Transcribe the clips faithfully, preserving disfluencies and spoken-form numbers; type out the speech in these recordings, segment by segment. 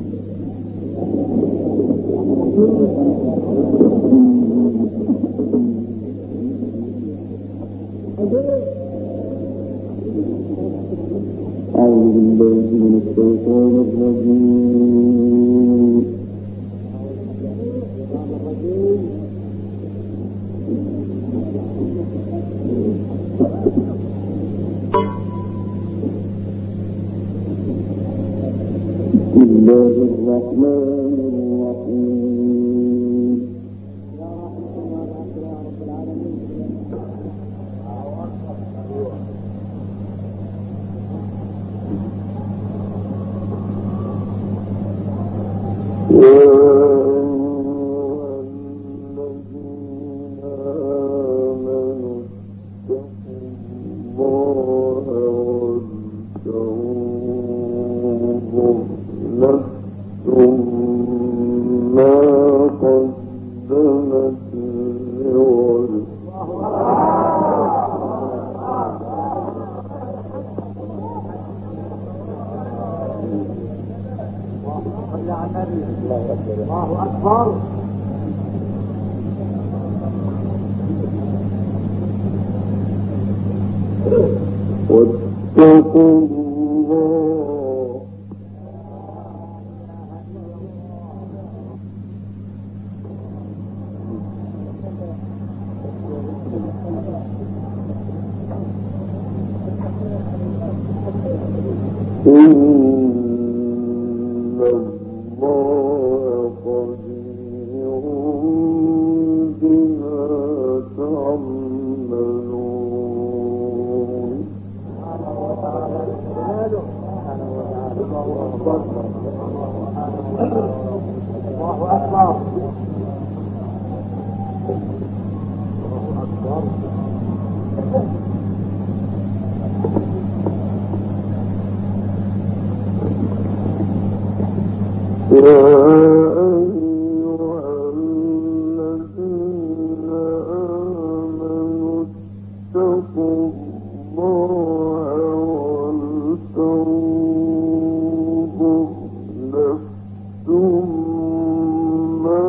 أعوذ بالله من الشيطان الرجيم. بسم الله الرحمن الرحيم. واتقوا الله إن الله خبير بما تعملون. الله أكبر. يا أيها الذين آمنوا اتقوا الله ولتنظر نفس ما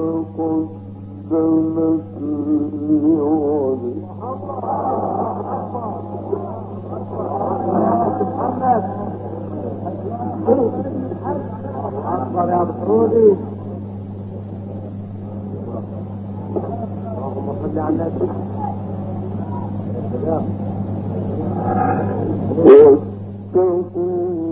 قدمت لغد. أكبر يا بطرودي. اللهم صل على النبي. واتقوا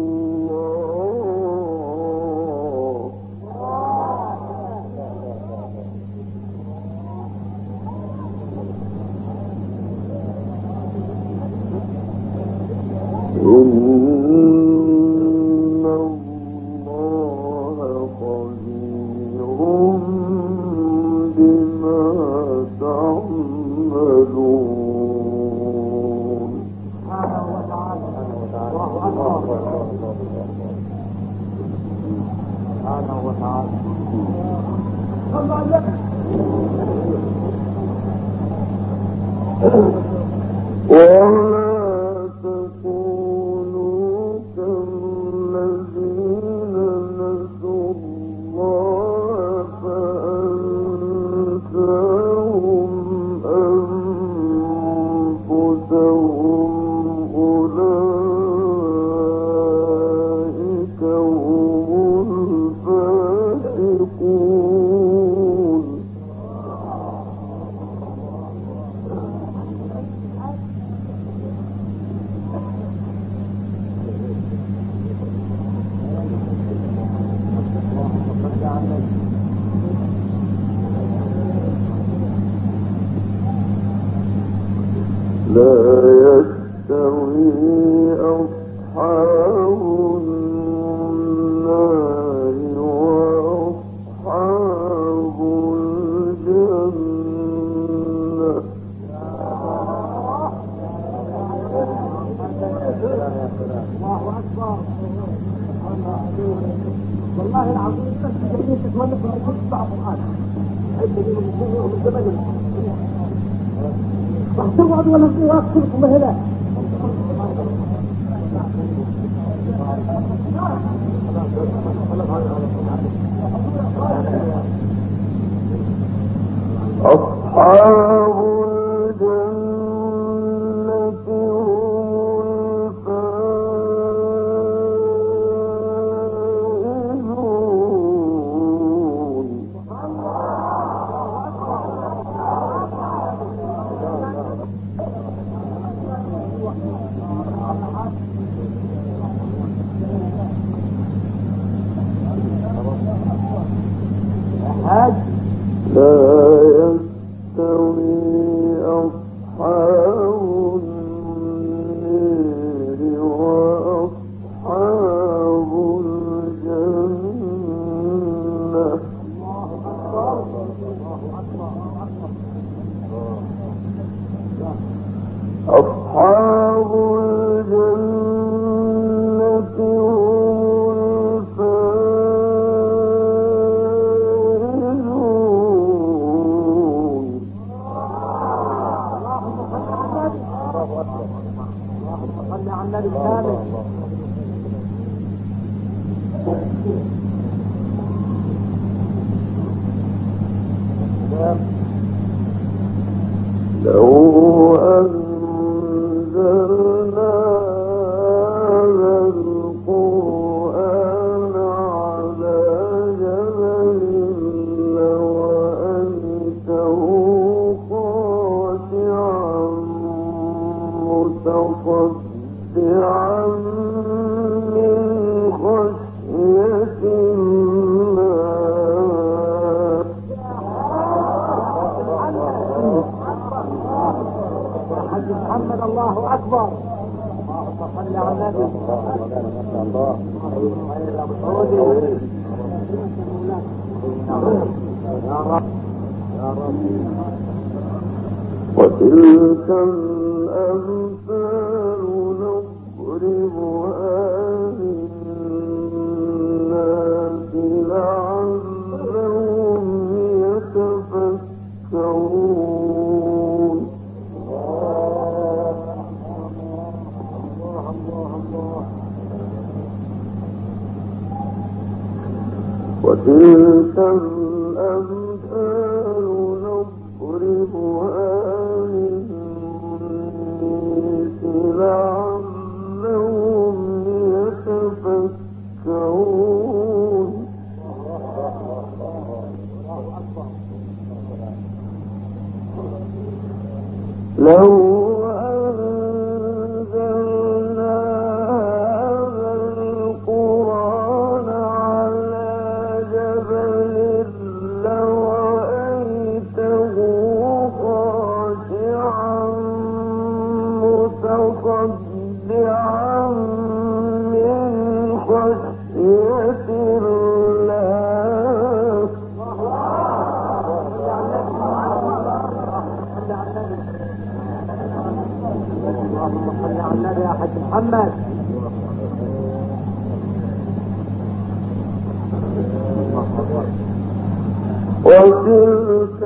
ولا تكونوا كالذين نسوا الله فأنساهم أنفسهم أولئك هم الفاسقون. لا يستوي أصحاب النار وأصحاب الجنة. الله أكبر. والله العظيم بس تجربين تتمنى في الرسول بعض الآن عدة من زمن واحتوعد ولا انقواك كلكم مهلا. وتلك الأمثال نضربها للناس لعلهم يتفكرون. وتلك الأمثال نضربها لعلهم يتفكرون. لو أنزلنا هذا القرآن على جبل لرأيته خاشعا متصدعا من خشية الله. اللهم صل على النبي يا حاج محمد. وتلك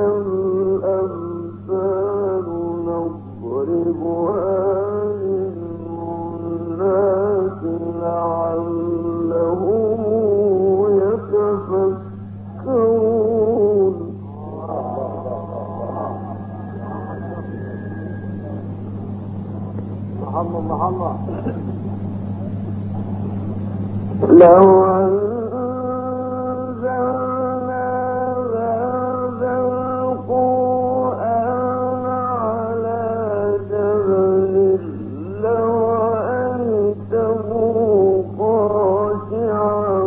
الأمثال نضربها للناس لعلهم يتفكرون. الله الله. لو أنزلنا هذا القرآن على جبل لرأيته خاشعا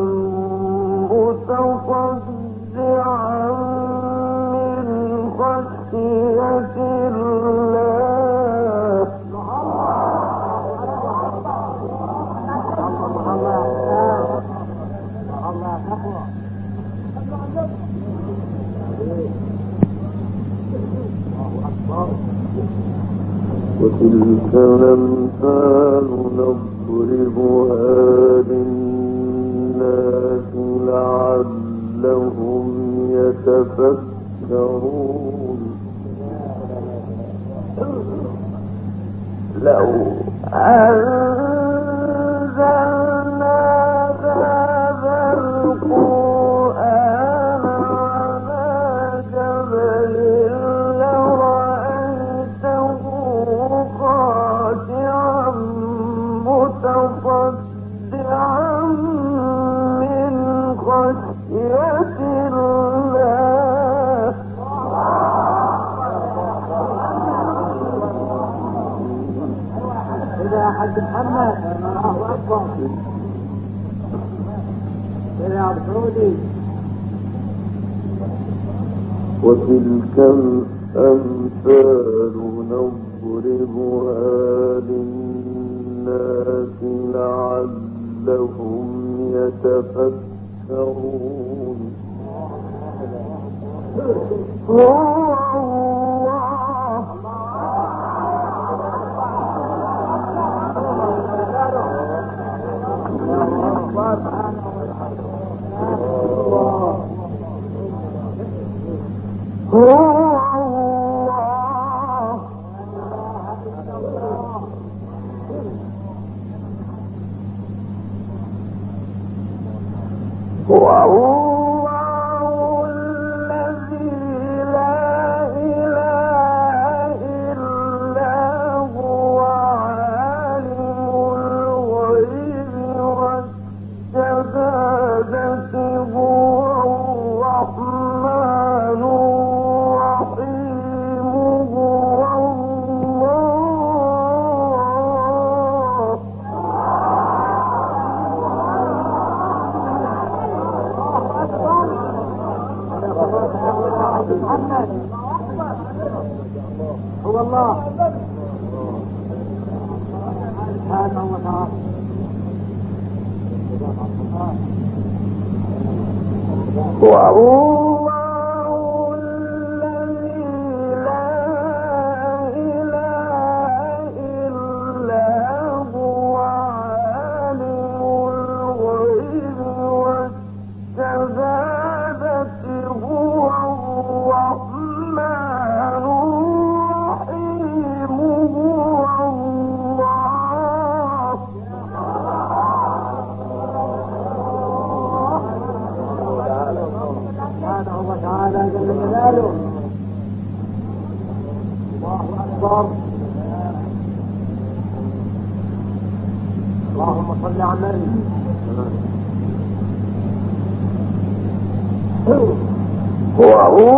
متصدعا من خشية الله. وتلك الأمثال نضربها للناس لعلهم يتفكرون. لو أنزلنا هذا القرآن على جبل لرأيته يا سعودي. وتلك الأمثال نضربها للناس لعلهم يتفكرون. هو الله سبحانه وتعالى. وهو اللهم صل على النبي. هو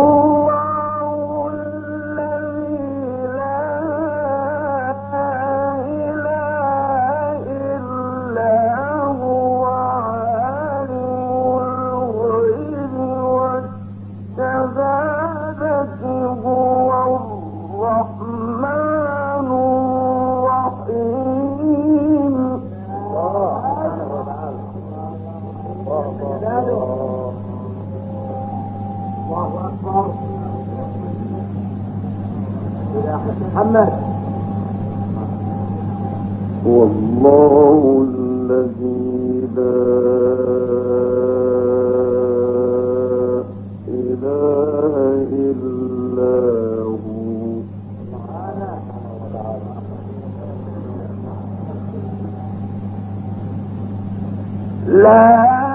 محمد. هو الله الذي لا إله إلا هو. لا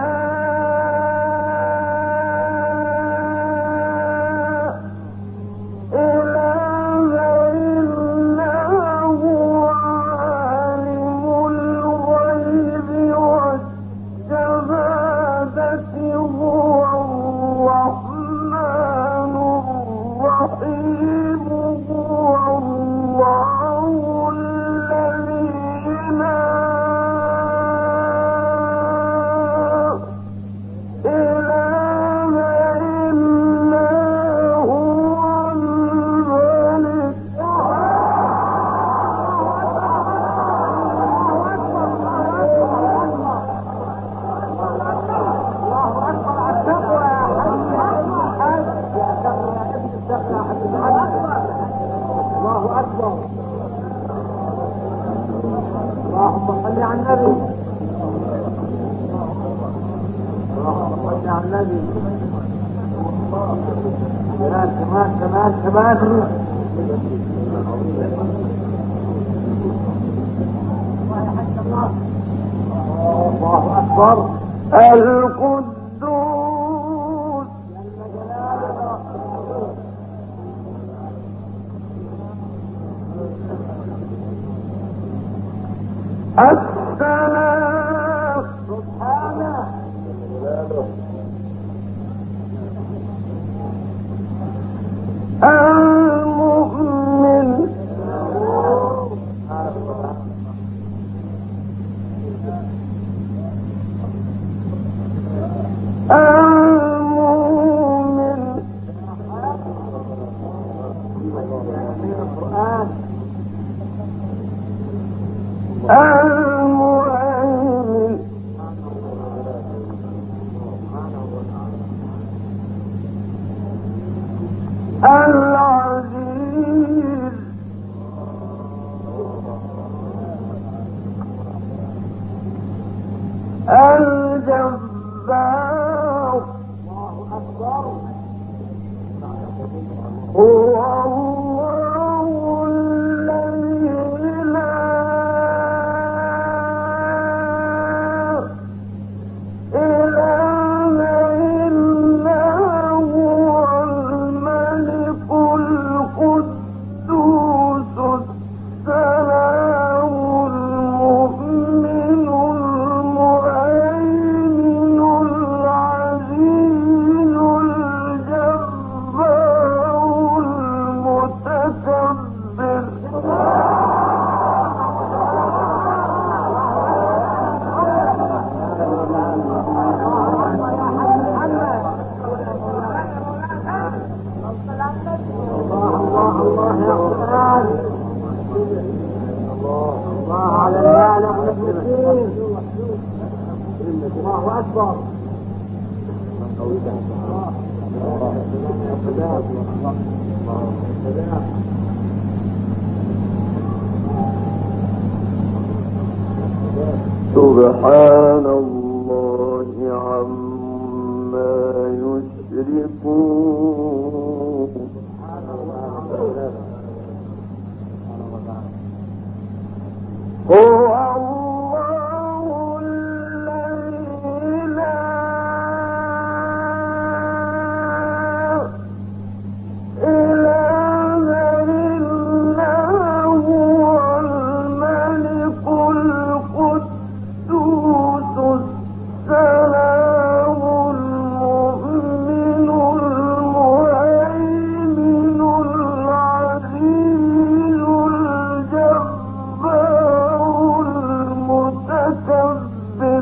كمان كمان كمان الله أكبر. القدوس السلام سبحانه المؤمن العزيز الجبار هو الله الذي لا إله إلا هو الملك القدوس السلام المؤمن المهيمن العزيز الجبار المتكبر الله أكبر. سبحان الله عما يشركون هو الله الذي لا إله إلا هو الملك القدوس السلام المؤمن المهيمن العزيز الجبار المتكبر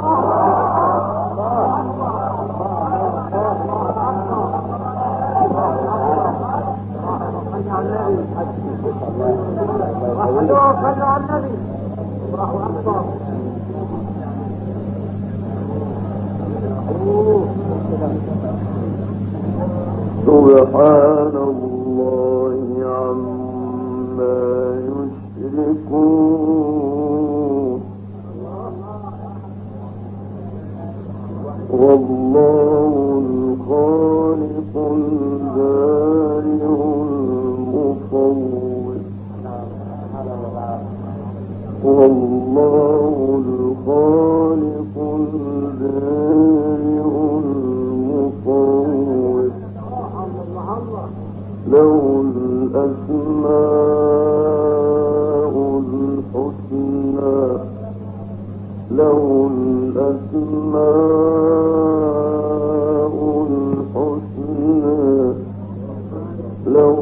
سبحان الله عما يشركون والله الخالق البارئ المصور والله الخالق البارئ المصور له الأسماء الحسنى له الأسماء الحسنى له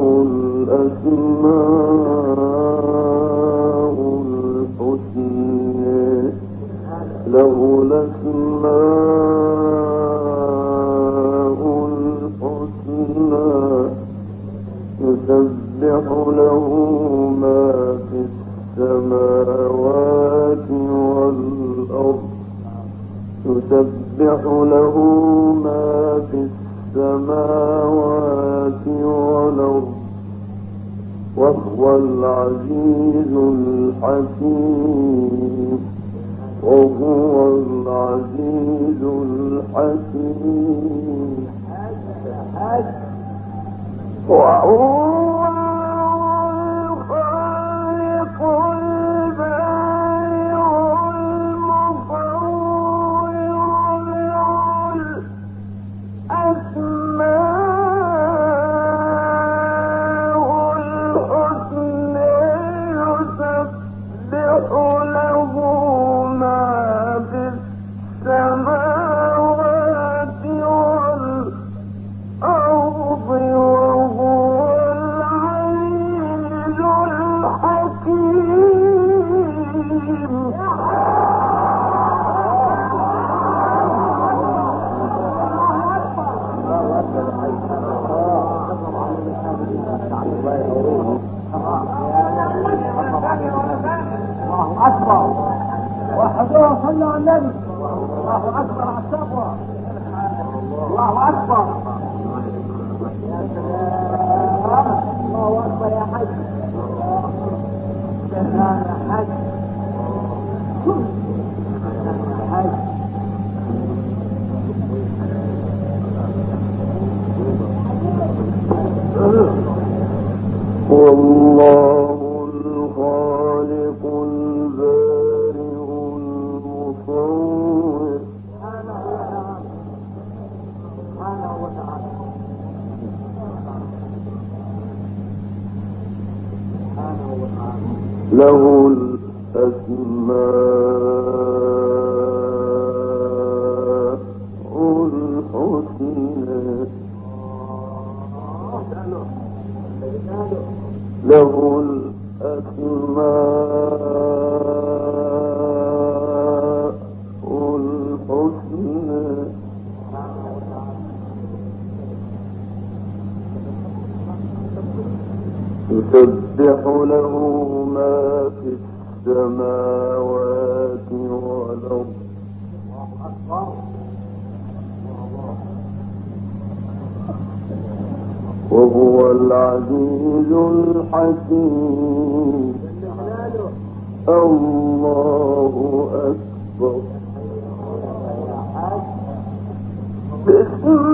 الأسماء الحسنى له الأسماء الحسنى يسبح له ما في السماوات والأرض يسبح له ما في السماوات والأرض وهو العزيز الحكيم وهو العزيز الحكيم وهو الخالق البارئ المصور له الأسماء الحسنى يسبح له ما في السماوات والأرض الله أكبر. وحضور صلى على النبي. الله أكبر على التقوى. الله أكبر. يا سلام. له الأسماء الحسنى له الأسماء الحسنى يسبح له ما في السماوات والأرض وهو العزيز الحكيم. الله أكبر. بسم